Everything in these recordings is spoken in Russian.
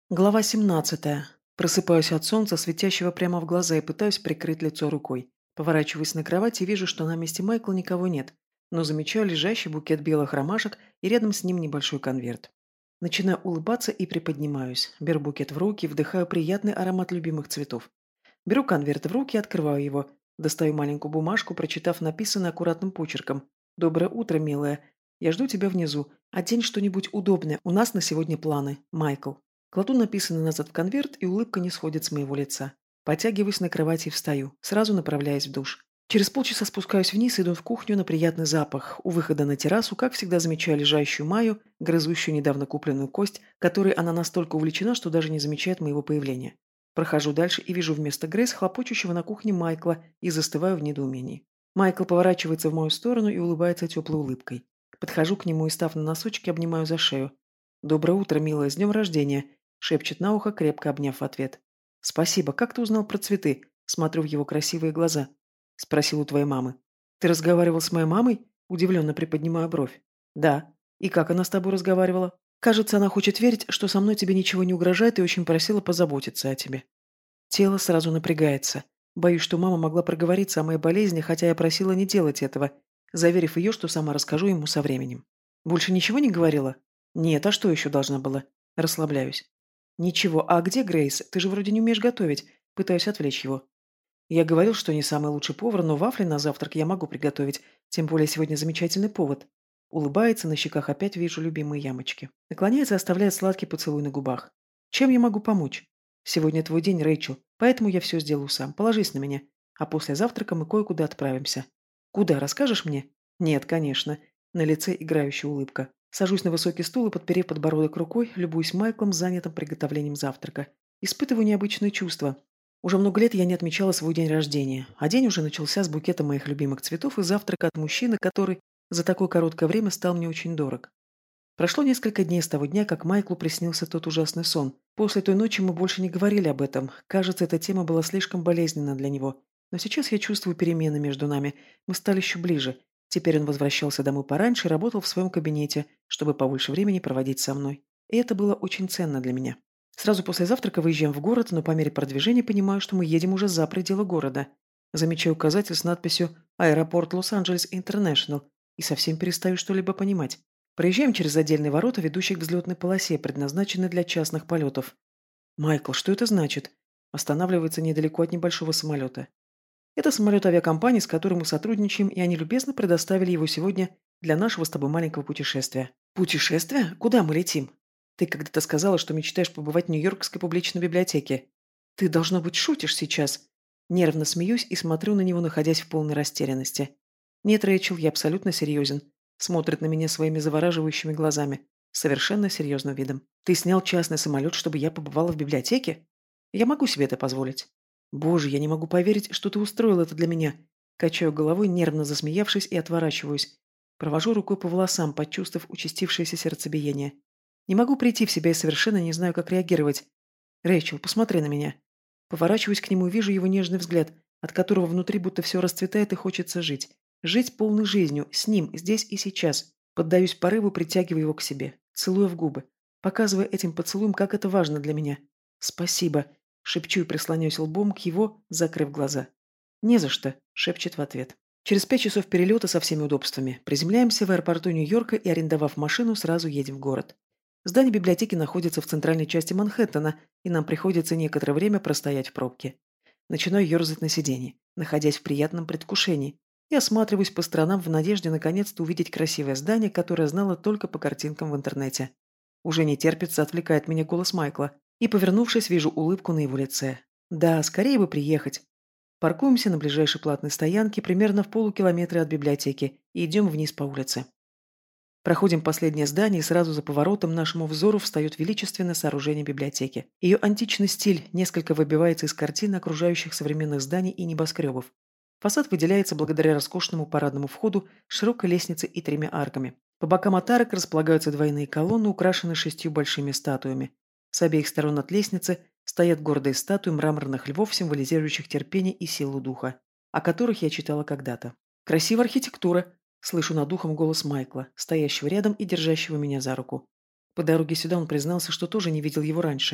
Глава 17. Просыпаюсь от солнца, светящего прямо в глаза, и пытаюсь прикрыть лицо рукой. Поворачиваюсь на кровати и вижу, что на месте Майкла никого нет, но замечаю лежащий букет белых ромашек и рядом с ним небольшой конверт. Начинаю улыбаться и приподнимаюсь. Беру букет в руки, вдыхаю приятный аромат любимых цветов. Беру конверт в руки, открываю его. Достаю маленькую бумажку, прочитав написанное аккуратным почерком. «Доброе утро, милая. Я жду тебя внизу. Одень что-нибудь удобное. У нас на сегодня планы. Майкл». Кладу написанное назад в конверт, и улыбка не сходит с моего лица. Потягиваюсь на кровати и встаю, сразу направляясь в душ. Через полчаса спускаюсь вниз и иду в кухню на приятный запах. У выхода на террасу, как всегда, замечаю лежащую Майю, грызущую недавно купленную кость, которой она настолько увлечена, что даже не замечает моего появления. Прохожу дальше и вижу вместо Грейс хлопочущего на кухне Майкла и застываю в недоумении. Майкл поворачивается в мою сторону и улыбается теплой улыбкой. Подхожу к нему и, став на носочки, обнимаю за шею. «Доброе утро, милая, с днем рождения!» Шепчет на ухо, крепко обняв в ответ. «Спасибо. Как ты узнал про цветы?» Смотрю в его красивые глаза. Спросил у твоей мамы. «Ты разговаривал с моей мамой?» Удивленно приподнимаю бровь. «Да. И как она с тобой разговаривала?» «Кажется, она хочет верить, что со мной тебе ничего не угрожает и очень просила позаботиться о тебе». Тело сразу напрягается. Боюсь, что мама могла проговориться о моей болезни, хотя я просила не делать этого, заверив ее, что сама расскажу ему со временем. «Больше ничего не говорила?» «Нет, а что еще должна была?» Расслабляюсь. «Ничего, а где Грейс? Ты же вроде не умеешь готовить». Пытаюсь отвлечь его. Я говорил, что не самый лучший повар, но вафли на завтрак я могу приготовить, тем более сегодня замечательный повод. Улыбается, на щеках опять вижу любимые ямочки. Наклоняется и оставляет сладкий поцелуй на губах. Чем я могу помочь? Сегодня твой день, Рэйчел, поэтому я все сделаю сам. Положись на меня. А после завтрака мы кое-куда отправимся. Куда, расскажешь мне? Нет, конечно. На лице играющая улыбка. Сажусь на высокий стул и, подперев подбородок рукой, любуюсь Майклом, занятым приготовлением завтрака. Испытываю необычные чувства. Уже много лет я не отмечала свой день рождения, а день уже начался с букета моих любимых цветов и завтрака от мужчины, который за такое короткое время стал мне очень дорог. Прошло несколько дней с того дня, как Майклу приснился тот ужасный сон. После той ночи мы больше не говорили об этом. Кажется, эта тема была слишком болезненна для него. Но сейчас я чувствую перемены между нами. Мы стали еще ближе. Теперь он возвращался домой пораньше и работал в своем кабинете, чтобы побольше времени проводить со мной. И это было очень ценно для меня. Сразу после завтрака выезжаем в город, но по мере продвижения понимаю, что мы едем уже за пределы города. Замечаю указатель с надписью «Аэропорт Лос-Анджелес Интернешнл» и совсем перестаю что-либо понимать. Проезжаем через отдельные ворота, ведущие к взлетной полосе, предназначенной для частных полетов. «Майкл, что это значит?» Останавливается недалеко от небольшого самолета. Это самолет авиакомпании, с которой мы сотрудничаем, и они любезно предоставили его сегодня для нашего с тобой маленького путешествия. Путешествие? Куда мы летим? Ты когда-то сказала, что мечтаешь побывать в Нью-Йоркской публичной библиотеке. Ты, должно быть, шутишь сейчас. Нервно смеюсь и смотрю на него, находясь в полной растерянности. Нет, Рэйчел, я абсолютно серьезен. Смотрит на меня своими завораживающими глазами. Совершенно серьезным видом. Ты снял частный самолет, чтобы я побывала в библиотеке? Я могу себе это позволить. Боже, я не могу поверить, что ты устроил это для меня. Качаю головой, нервно засмеявшись, и отворачиваюсь. Провожу рукой по волосам, почувствовав участившееся сердцебиение. Не могу прийти в себя и совершенно не знаю, как реагировать. Рэйчел, посмотри на меня. Поворачиваюсь к нему и вижу его нежный взгляд, от которого внутри будто все расцветает и хочется жить. Жить полной жизнью, с ним, здесь и сейчас. Поддаюсь порыву, притягиваю его к себе, целуя в губы, показывая этим поцелуем, как это важно для меня. «Спасибо», — шепчу и прислоняюсь лбом к его, закрыв глаза. «Не за что», — шепчет в ответ. Через 5 часов перелета со всеми удобствами приземляемся в аэропорту Нью-Йорка и, арендовав машину, сразу едем в город. Здание библиотеки находится в центральной части Манхэттена, и нам приходится некоторое время простоять в пробке. Начинаю ерзать на сиденье, находясь в приятном предвкушении, и осматриваюсь по сторонам в надежде наконец-то увидеть красивое здание, которое знала только по картинкам в интернете. Уже не терпится, отвлекает меня голос Майкла, и, повернувшись, вижу улыбку на его лице. Да, скорее бы приехать. Паркуемся на ближайшей платной стоянке примерно в полукилометре от библиотеки и идем вниз по улице. Проходим последнее здание, и сразу за поворотом нашему взору встает величественное сооружение библиотеки. Ее античный стиль несколько выбивается из картин окружающих современных зданий и небоскребов. Фасад выделяется благодаря роскошному парадному входу, широкой лестнице и 3 арками. По бокам от арок располагаются двойные колонны, украшенные 6 большими статуями. С обеих сторон от лестницы стоят гордые статуи мраморных львов, символизирующих терпение и силу духа, о которых я читала когда-то. Красивая архитектура, слышу над ухом голос Майкла, стоящего рядом и держащего меня за руку. По дороге сюда он признался, что тоже не видел его раньше.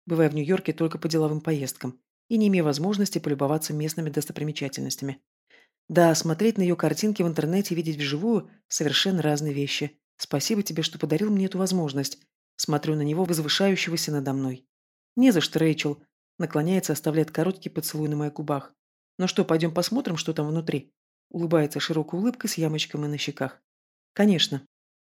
бывая в Нью-Йорке только по деловым поездкам и не имея возможности полюбоваться местными достопримечательностями. Да, смотреть на ее картинки в интернете и видеть вживую – совершенно разные вещи. Спасибо тебе, что подарил мне эту возможность. Смотрю на него, возвышающегося надо мной. Не за что, Рэйчел. Наклоняется, оставляет короткий поцелуй на моих губах. Ну что, пойдем посмотрим, что там внутри? Улыбается широкой улыбкой с ямочками на щеках. Конечно.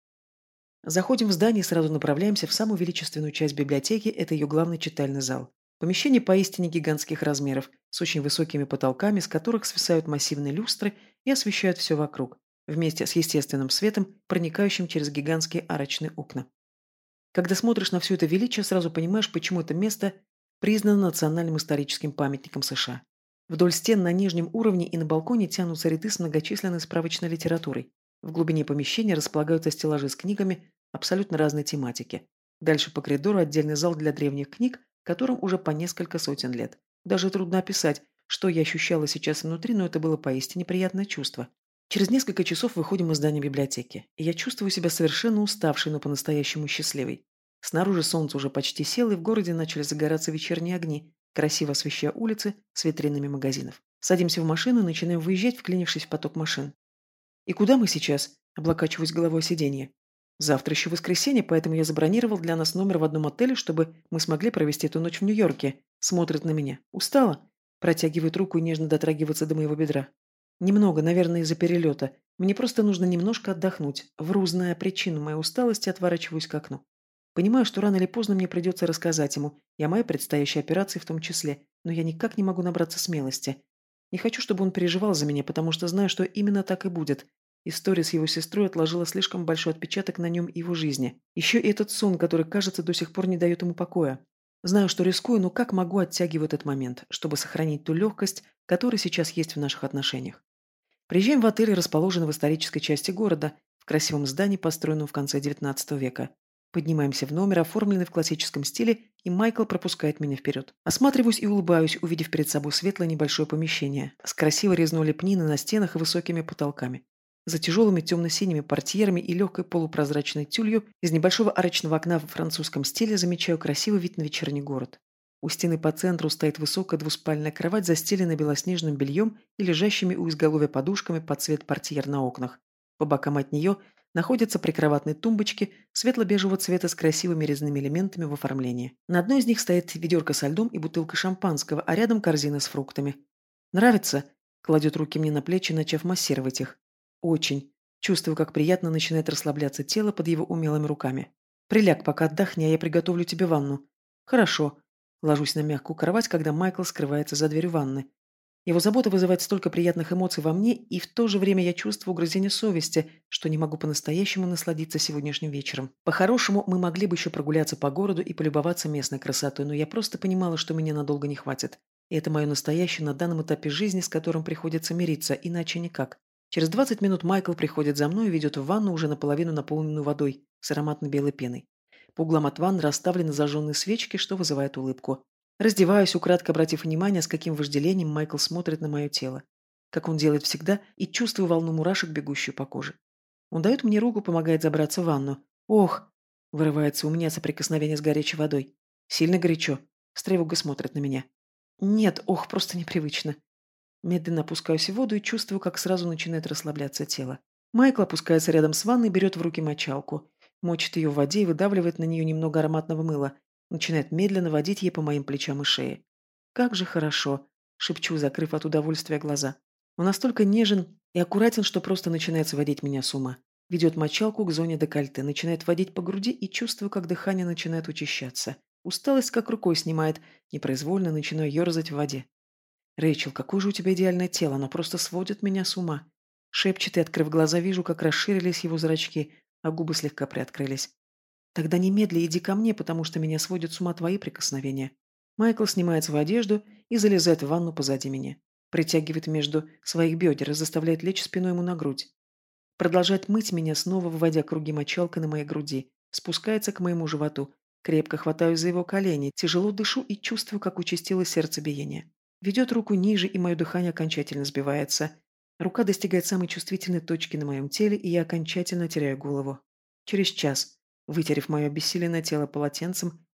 Заходим в здание и сразу направляемся в самую величественную часть библиотеки, это ее главный читальный зал. Помещение поистине гигантских размеров, с очень высокими потолками, с которых свисают массивные люстры и освещают все вокруг, вместе с естественным светом, проникающим через гигантские арочные окна. Когда смотришь на все это величие, сразу понимаешь, почему это место признано национальным историческим памятником США. Вдоль стен на нижнем уровне и на балконе тянутся ряды с многочисленной справочной литературой. В глубине помещения располагаются стеллажи с книгами абсолютно разной тематики. Дальше по коридору отдельный зал для древних книг, которым уже по несколько сотен лет. Даже трудно описать, что я ощущала сейчас внутри, но это было поистине приятное чувство. Через несколько часов выходим из здания библиотеки, и я чувствую себя совершенно уставшей, но по-настоящему счастливой. Снаружи солнце уже почти село, и в городе начали загораться вечерние огни, красиво освещая улицы с витринами магазинов. Садимся в машину и начинаем выезжать, вклинившись в поток машин. «И куда мы сейчас?» – облокачиваюсь головой о сиденье. «Завтра еще воскресенье, поэтому я забронировал для нас номер в одном отеле, чтобы мы смогли провести эту ночь в Нью-Йорке». Смотрит на меня. «Устала?» Протягивает руку и нежно дотрагивается до моего бедра. «Немного, наверное, из-за перелета. Мне просто нужно немножко отдохнуть. Вру, зная причину моей усталости, отворачиваюсь к окну. Понимаю, что рано или поздно мне придется рассказать ему, и о моей предстоящей операции в том числе, но я никак не могу набраться смелости. Не хочу, чтобы он переживал за меня, потому что знаю, что именно так и будет. История с его сестрой отложила слишком большой отпечаток на нем и его жизни. Еще и этот сон, который, кажется, до сих пор не дает ему покоя. Знаю, что рискую, но как могу оттягивать этот момент, чтобы сохранить ту легкость, которая сейчас есть в наших отношениях. Приезжаем в отель, расположенный в исторической части города, в красивом здании, построенном в конце XIX века. Поднимаемся в номер, оформленный в классическом стиле, и Майкл пропускает меня вперед. Осматриваюсь и улыбаюсь, увидев перед собой светлое небольшое помещение с красивой резной лепниной на стенах и высокими потолками. За тяжелыми темно-синими портьерами и легкой полупрозрачной тюлью из небольшого арочного окна в французском стиле замечаю красивый вид на вечерний город. У стены по центру стоит высокая двуспальная кровать, застеленная белоснежным бельем и лежащими у изголовья подушками под цвет портьер на окнах. По бокам от нее находятся прикроватные тумбочки светло-бежевого цвета с красивыми резными элементами в оформлении. На одной из них стоит ведерко со льдом и бутылка шампанского, а рядом корзина с фруктами. «Нравится?» – кладет руки мне на плечи, начав массировать их. «Очень». Чувствую, как приятно начинает расслабляться тело под его умелыми руками. «Приляг, пока отдохни, а я приготовлю тебе ванну». «Хорошо». Ложусь на мягкую кровать, когда Майкл скрывается за дверью ванны. Его забота вызывает столько приятных эмоций во мне, и в то же время я чувствую угрызение совести, что не могу по-настоящему насладиться сегодняшним вечером. По-хорошему, мы могли бы еще прогуляться по городу и полюбоваться местной красотой, но я просто понимала, что меня надолго не хватит. И это мое настоящее на данном этапе жизни, с которым приходится мириться, иначе никак. Через 20 минут Майкл приходит за мной и ведет в ванну, уже наполовину наполненную водой, с ароматной белой пеной. По углам от ванны расставлены зажженные свечки, что вызывает улыбку. Раздеваюсь, украдко обратив внимание, с каким вожделением Майкл смотрит на мое тело. Как он делает всегда, и чувствую волну мурашек, бегущую по коже. Он дает мне руку, помогает забраться в ванну. «Ох!» – вырывается у меня соприкосновение с горячей водой. «Сильно горячо?» – с тревогой смотрит на меня. «Нет, ох, просто непривычно». Медленно опускаюсь в воду и чувствую, как сразу начинает расслабляться тело. Майкл опускается рядом с ванной и берет в руки мочалку. Мочит ее в воде и выдавливает на нее немного ароматного мыла. Начинает медленно водить ей по моим плечам и шее. «Как же хорошо!» – шепчу, закрыв от удовольствия глаза. Он настолько нежен и аккуратен, что просто начинает сводить меня с ума. Ведет мочалку к зоне декольте, начинает водить по груди и чувствую, как дыхание начинает учащаться. Усталость как рукой снимает, непроизвольно начинаю ерзать в воде. «Рэйчел, какое же у тебя идеальное тело, оно просто сводит меня с ума!» Шепчет и, открыв глаза, вижу, как расширились его зрачки, а губы слегка приоткрылись. «Тогда немедли иди ко мне, потому что меня сводят с ума твои прикосновения». Майкл снимает свою одежду и залезает в ванну позади меня. Притягивает между своих бедер и заставляет лечь спиной ему на грудь. Продолжает мыть меня, снова выводя круги мочалкой на моей груди. Спускается к моему животу. Крепко хватаюсь за его колени, тяжело дышу и чувствую, как участилось сердцебиение. Ведет руку ниже, и мое дыхание окончательно сбивается. Рука достигает самой чувствительной точки на моем теле, и я окончательно теряю голову. Через час, вытерев мое обессиленное тело полотенцем,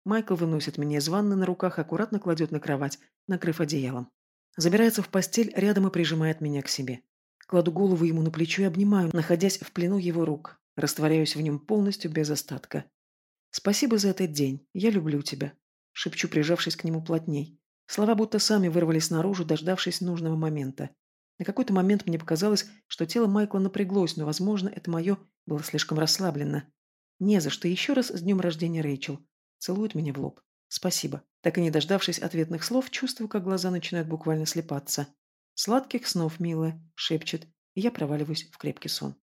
Майкл выносит меня из ванны на руках, аккуратно кладет на кровать, накрыв одеялом. Забирается в постель рядом и прижимает меня к себе. Кладу голову ему на плечо и обнимаю, находясь в плену его рук. Растворяюсь в нем полностью, без остатка. «Спасибо за этот день. Я люблю тебя», — шепчу, прижавшись к нему плотней. Слова будто сами вырвались наружу, дождавшись нужного момента. На какой-то момент мне показалось, что тело Майкла напряглось, но, возможно, это мое было слишком расслаблено. «Не за что. Еще раз с днем рождения, Рэйчел». Целует меня в лоб. «Спасибо». Так и не дождавшись ответных слов, чувствую, как глаза начинают буквально слепаться. «Сладких снов, милая», — шепчет, и я проваливаюсь в крепкий сон.